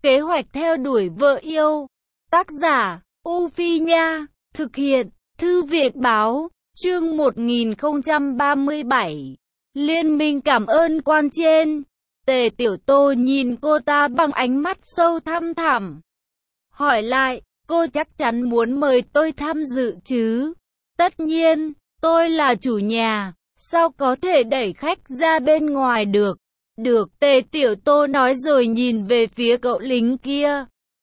Kế hoạch theo đuổi vợ yêu. Tác giả, U Phi Nha. Thực hiện, Thư viện Báo. Chương 1037. Liên minh cảm ơn quan trên. Tề Tiểu Tô nhìn cô ta bằng ánh mắt sâu thăm thẳm. Hỏi lại, cô chắc chắn muốn mời tôi tham dự chứ? Tất nhiên, tôi là chủ nhà, sao có thể đẩy khách ra bên ngoài được? Được, Tề Tiểu Tô nói rồi nhìn về phía cậu lính kia.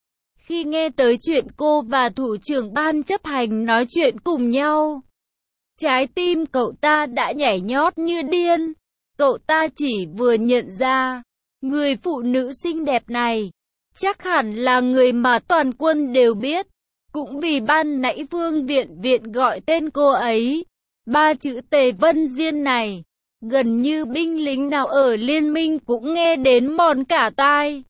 Khi nghe tới chuyện cô và thủ trưởng ban chấp hành nói chuyện cùng nhau, trái tim cậu ta đã nhảy nhót như điên. Cậu ta chỉ vừa nhận ra, người phụ nữ xinh đẹp này, chắc hẳn là người mà toàn quân đều biết. Cũng vì ban nãy Vương Viện gọi tên cô ấy, ba chữ Tề Vân Diên này, gần như binh lính nào ở liên minh cũng nghe đến mòn cả tai.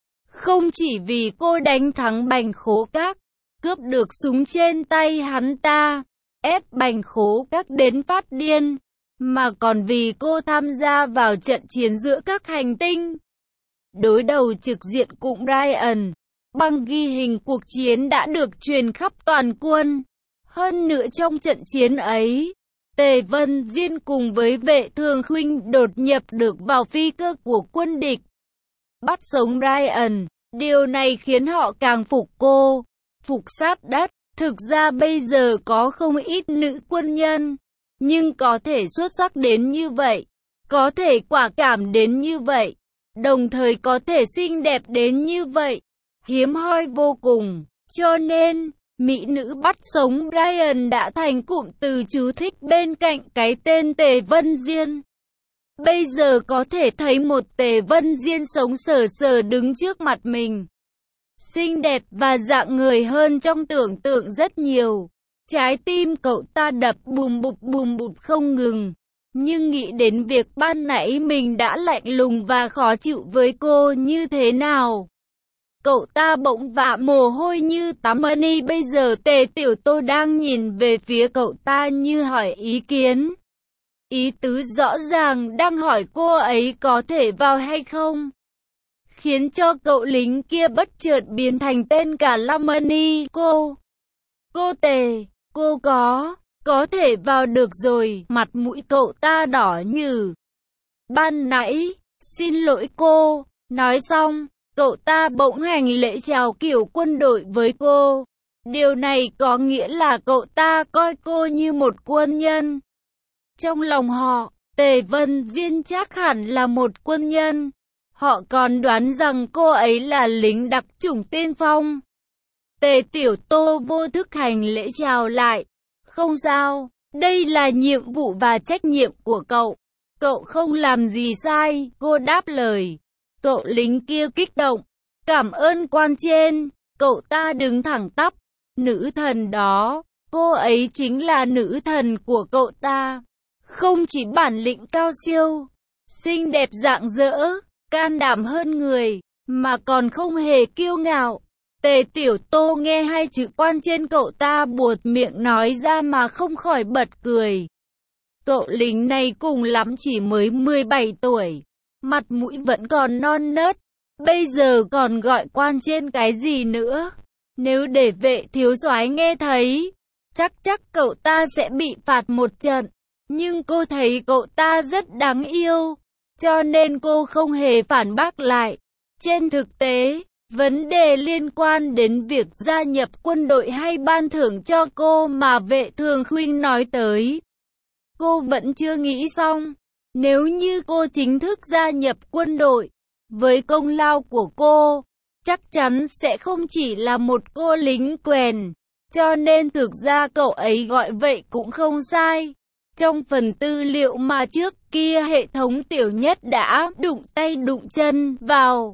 Không chỉ vì cô đánh thắng Bành Khố Các, cướp được súng trên tay hắn ta, ép Bành Khố Các đến phát điên, mà còn vì cô tham gia vào trận chiến giữa các hành tinh. Đối đầu trực diện cùng Ryan, băng ghi hình cuộc chiến đã được truyền khắp toàn quân. Hơn nữa trong trận chiến ấy, Tề Vân Diên cùng với Vệ Thường Khuynh đột nhập được vào phi cơ của quân địch, bắt sống Ryan. Điều này khiến họ càng phục cô, phục sát đất. Thực ra bây giờ có không ít nữ quân nhân, nhưng có thể xuất sắc đến như vậy, có thể quả cảm đến như vậy, đồng thời có thể xinh đẹp đến như vậy, hiếm hoi vô cùng. Cho nên, mỹ nữ bắt sống Ryan đã thành cụm từ chú thích bên cạnh cái tên Tề Vân Diên. Bây giờ có thể thấy một Tề Vân Diên sống sờ sờ đứng trước mặt mình, xinh đẹp và dạng người hơn trong tưởng tượng rất nhiều. Trái tim cậu ta đập bùm bụp không ngừng. Nhưng nghĩ đến việc ban nãy mình đã lạnh lùng và khó chịu với cô như thế nào, cậu ta bỗng vã mồ hôi như tắm mani. Bây giờ Tề Tiểu Tô đang nhìn về phía cậu ta như hỏi ý kiến. Ý tứ rõ ràng đang hỏi cô ấy có thể vào hay không, khiến cho cậu lính kia bất chợt biến thành tên cả Lamani. Cô Tề, cô có thể vào được rồi. Mặt mũi cậu ta đỏ nhừ. Ban nãy, xin lỗi cô. Nói xong, cậu ta bỗng hành lễ chào kiểu quân đội với cô. Điều này có nghĩa là cậu ta coi cô như một quân nhân. Trong lòng họ, Tề Vân Diên chắc hẳn là một quân nhân. Họ còn đoán rằng cô ấy là lính đặc chủng tiên phong. Tề Tiểu Tô vô thức hành lễ chào lại. Không sao, đây là nhiệm vụ và trách nhiệm của cậu. Cậu không làm gì sai, cô đáp lời. Cậu lính kia kích động. Cảm ơn quan trên. Cậu ta đứng thẳng tắp. Nữ thần đó, cô ấy chính là nữ thần của cậu ta. Không chỉ bản lĩnh cao siêu, xinh đẹp rạng rỡ, can đảm hơn người, mà còn không hề kiêu ngạo. Tề Tiểu Tô nghe hai chữ quan trên cậu ta buột miệng nói ra mà không khỏi bật cười. Cậu lính này cùng lắm chỉ mới 17 tuổi, mặt mũi vẫn còn non nớt, bây giờ còn gọi quan trên cái gì nữa. Nếu để Vệ thiếu soái nghe thấy, chắc cậu ta sẽ bị phạt một trận. Nhưng cô thấy cậu ta rất đáng yêu, cho nên cô không hề phản bác lại. Trên thực tế, vấn đề liên quan đến việc gia nhập quân đội hay ban thưởng cho cô mà Vệ Thường Khuynh nói tới, cô vẫn chưa nghĩ xong. Nếu như cô chính thức gia nhập quân đội, với công lao của cô, chắc chắn sẽ không chỉ là một cô lính quèn. Cho nên thực ra cậu ấy gọi vậy cũng không sai. Trong phần tư liệu mà trước kia hệ thống Tiểu Nhất đã đụng tay đụng chân vào,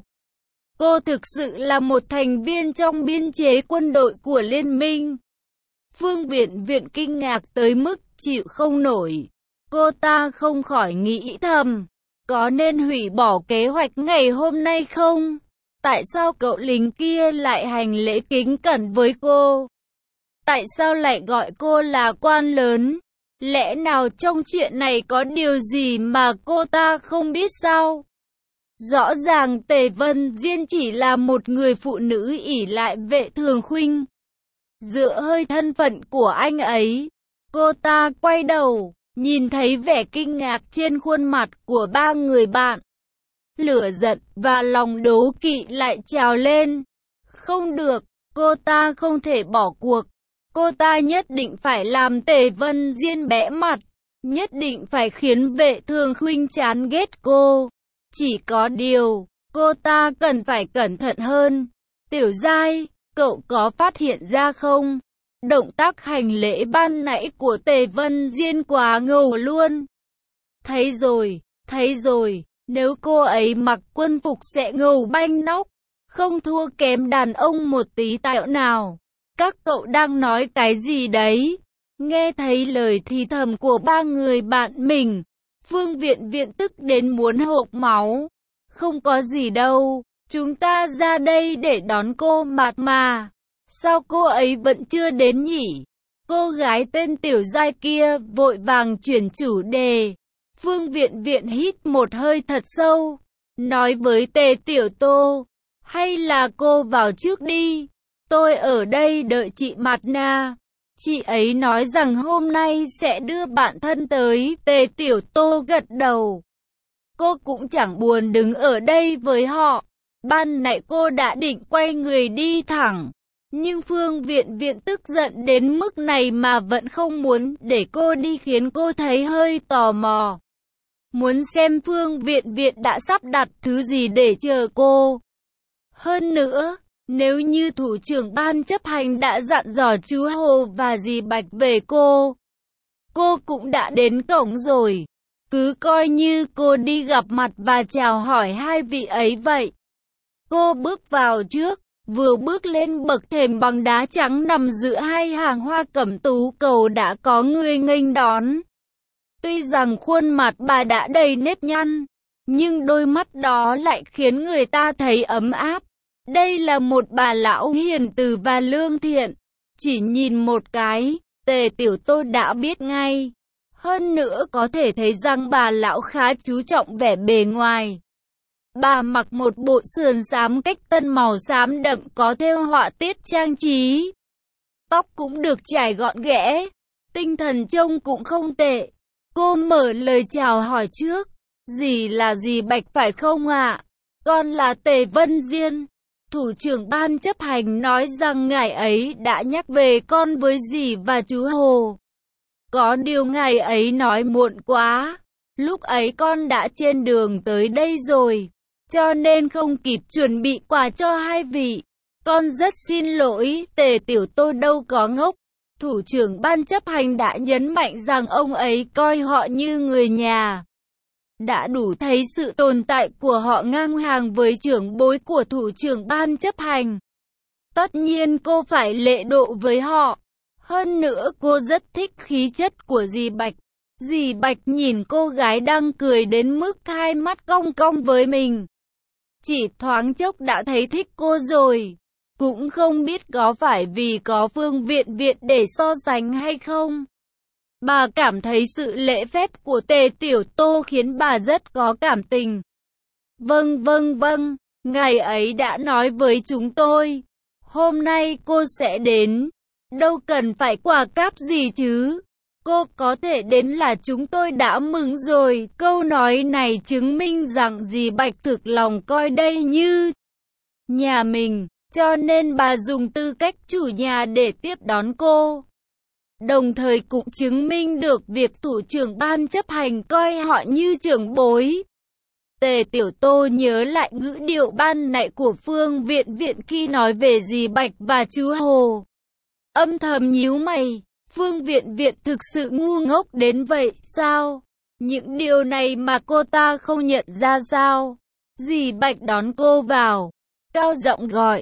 cô thực sự là một thành viên trong biên chế quân đội của liên minh. Phương Viện kinh ngạc tới mức chịu không nổi. Cô ta không khỏi nghĩ thầm, có nên hủy bỏ kế hoạch ngày hôm nay không? Tại sao cậu lính kia lại hành lễ kính cẩn với cô? Tại sao lại gọi cô là quan lớn? Lẽ nào trong chuyện này có điều gì mà cô ta không biết sao? Rõ ràng Tề Vân Diên chỉ là một người phụ nữ ỷ lại Vệ Thường Khuynh. Dựa hơi thân phận của anh ấy, cô ta quay đầu, nhìn thấy vẻ kinh ngạc trên khuôn mặt của ba người bạn. Lửa giận và lòng đố kỵ lại trào lên. Không được, cô ta không thể bỏ cuộc. Cô ta nhất định phải làm Tề Vân Diên bẽ mặt, nhất định phải khiến Vệ Thường Khuynh chán ghét cô. Chỉ có điều, cô ta cần phải cẩn thận hơn. Tiểu Giai, cậu có phát hiện ra không? Động tác hành lễ ban nãy của Tề Vân Diên quá ngầu luôn. Thấy rồi, nếu cô ấy mặc quân phục sẽ ngầu banh nóc, không thua kém đàn ông một tí tẹo nào. Các cậu đang nói cái gì đấy? Nghe thấy lời thì thầm của ba người bạn mình, Phương Viện Viện tức đến muốn hộc máu. Không có gì đâu, chúng ta ra đây để đón cô mà. Sao cô ấy vẫn chưa đến nhỉ? Cô gái tên Tiểu Giai kia vội vàng chuyển chủ đề. Phương Viện Viện hít một hơi thật sâu, nói với Tề Tiểu Tô, hay là cô vào trước đi, tôi ở đây đợi chị Mạt Na. Chị ấy nói rằng hôm nay sẽ đưa bạn thân tới. Tề Tiểu Tô gật đầu. Cô cũng chẳng buồn đứng ở đây với họ. Ban nãy cô đã định quay người đi thẳng, nhưng Phương Viện Viện tức giận đến mức này mà vẫn không muốn để cô đi, khiến cô thấy hơi tò mò. Muốn xem Phương Viện Viện đã sắp đặt thứ gì để chờ cô. Hơn nữa, nếu như thủ trưởng ban chấp hành đã dặn dò chú Hồ và dì Bạch về cô cũng đã đến cổng rồi. Cứ coi như cô đi gặp mặt và chào hỏi hai vị ấy vậy. Cô bước vào trước, vừa bước lên bậc thềm bằng đá trắng nằm giữa hai hàng hoa cẩm tú cầu đã có người nghênh đón. Tuy rằng khuôn mặt bà đã đầy nếp nhăn, nhưng đôi mắt đó lại khiến người ta thấy ấm áp. Đây là một bà lão hiền từ và lương thiện. Chỉ nhìn một cái, Tề Tiểu Tô đã biết ngay. Hơn nữa có thể thấy rằng bà lão khá chú trọng vẻ bề ngoài. Bà mặc một bộ sườn xám cách tân màu xám đậm có thêu họa tiết trang trí. Tóc cũng được chải gọn ghẽ, tinh thần trông cũng không tệ. Cô mở lời chào hỏi trước. Dì là dì Bạch phải không ạ? Con là Tề Vân Diên. Thủ trưởng ban chấp hành nói rằng ngài ấy đã nhắc về con với dì và chú Hồ. Có điều ngài ấy nói muộn quá. Lúc ấy con đã trên đường tới đây rồi, cho nên không kịp chuẩn bị quà cho hai vị. Con rất xin lỗi. Tề Tiểu Tô đâu có ngốc. Thủ trưởng ban chấp hành đã nhấn mạnh rằng ông ấy coi họ như người nhà. Đã đủ thấy sự tồn tại của họ ngang hàng với trưởng bối của thủ trưởng ban chấp hành. Tất nhiên cô phải lễ độ với họ. Hơn nữa cô rất thích khí chất của dì Bạch. Dì Bạch nhìn cô gái đang cười đến mức hai mắt cong cong với mình. Chỉ thoáng chốc đã thấy thích cô rồi. Cũng không biết có phải vì có Phương Viện Viện để so sánh hay không. Bà cảm thấy sự lễ phép của Tề Tiểu Tô khiến bà rất có cảm tình. Vâng, ngài ấy đã nói với chúng tôi. Hôm nay cô sẽ đến. Đâu cần phải quà cáp gì chứ. Cô có thể đến là chúng tôi đã mừng rồi. Câu nói này chứng minh rằng dì Bạch thực lòng coi đây như nhà mình, cho nên bà dùng tư cách chủ nhà để tiếp đón cô. Đồng thời cũng chứng minh được việc thủ trưởng ban chấp hành coi họ như trưởng bối. Tề Tiểu Tô nhớ lại ngữ điệu ban nãy của Phương Viện Viện khi nói về dì Bạch và chú Hồ. Âm thầm nhíu mày, Phương Viện Viện thực sự ngu ngốc đến vậy sao? Những điều này mà cô ta không nhận ra sao? Dì Bạch đón cô vào, cao giọng gọi,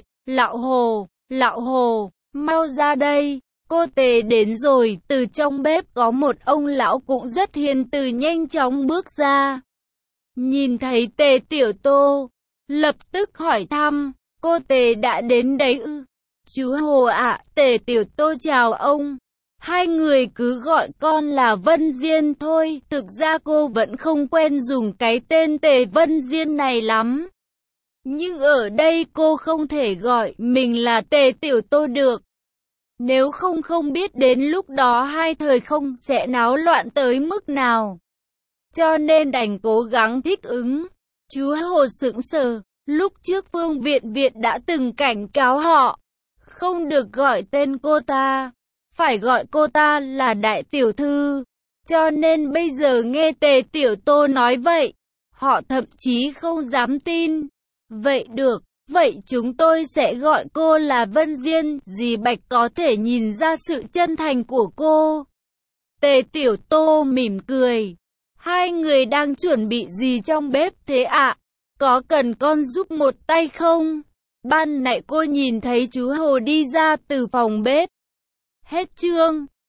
Lão Hồ, mau ra đây. Cô Tề đến rồi. Từ trong bếp có một ông lão cũng rất hiền từ nhanh chóng bước ra. Nhìn thấy Tề Tiểu Tô, lập tức hỏi thăm, cô Tề đã đến đấy ư? Chú Hồ ạ. Tề Tiểu Tô chào ông. Hai người cứ gọi con là Vân Diên thôi, thực ra cô vẫn không quen dùng cái tên Tề Vân Diên này lắm. Nhưng ở đây cô không thể gọi mình là Tề Tiểu Tô được. Nếu không biết đến lúc đó hai thời không sẽ náo loạn tới mức nào. Cho nên đành cố gắng thích ứng. Chú Hồ sững sờ, lúc trước Phương Viện đã từng cảnh cáo họ. Không được gọi tên cô ta, phải gọi cô ta là đại tiểu thư. Cho nên bây giờ nghe Tề Tiểu Tô nói vậy, họ thậm chí không dám tin. Vậy được, vậy chúng tôi sẽ gọi cô là Vân Diên. Dì Bạch có thể nhìn ra sự chân thành của cô. Tề Tiểu Tô mỉm cười. Hai người đang chuẩn bị gì trong bếp thế ạ? Có cần con giúp một tay không? Ban nãy cô nhìn thấy chú Hồ đi ra từ phòng bếp. Hết chương.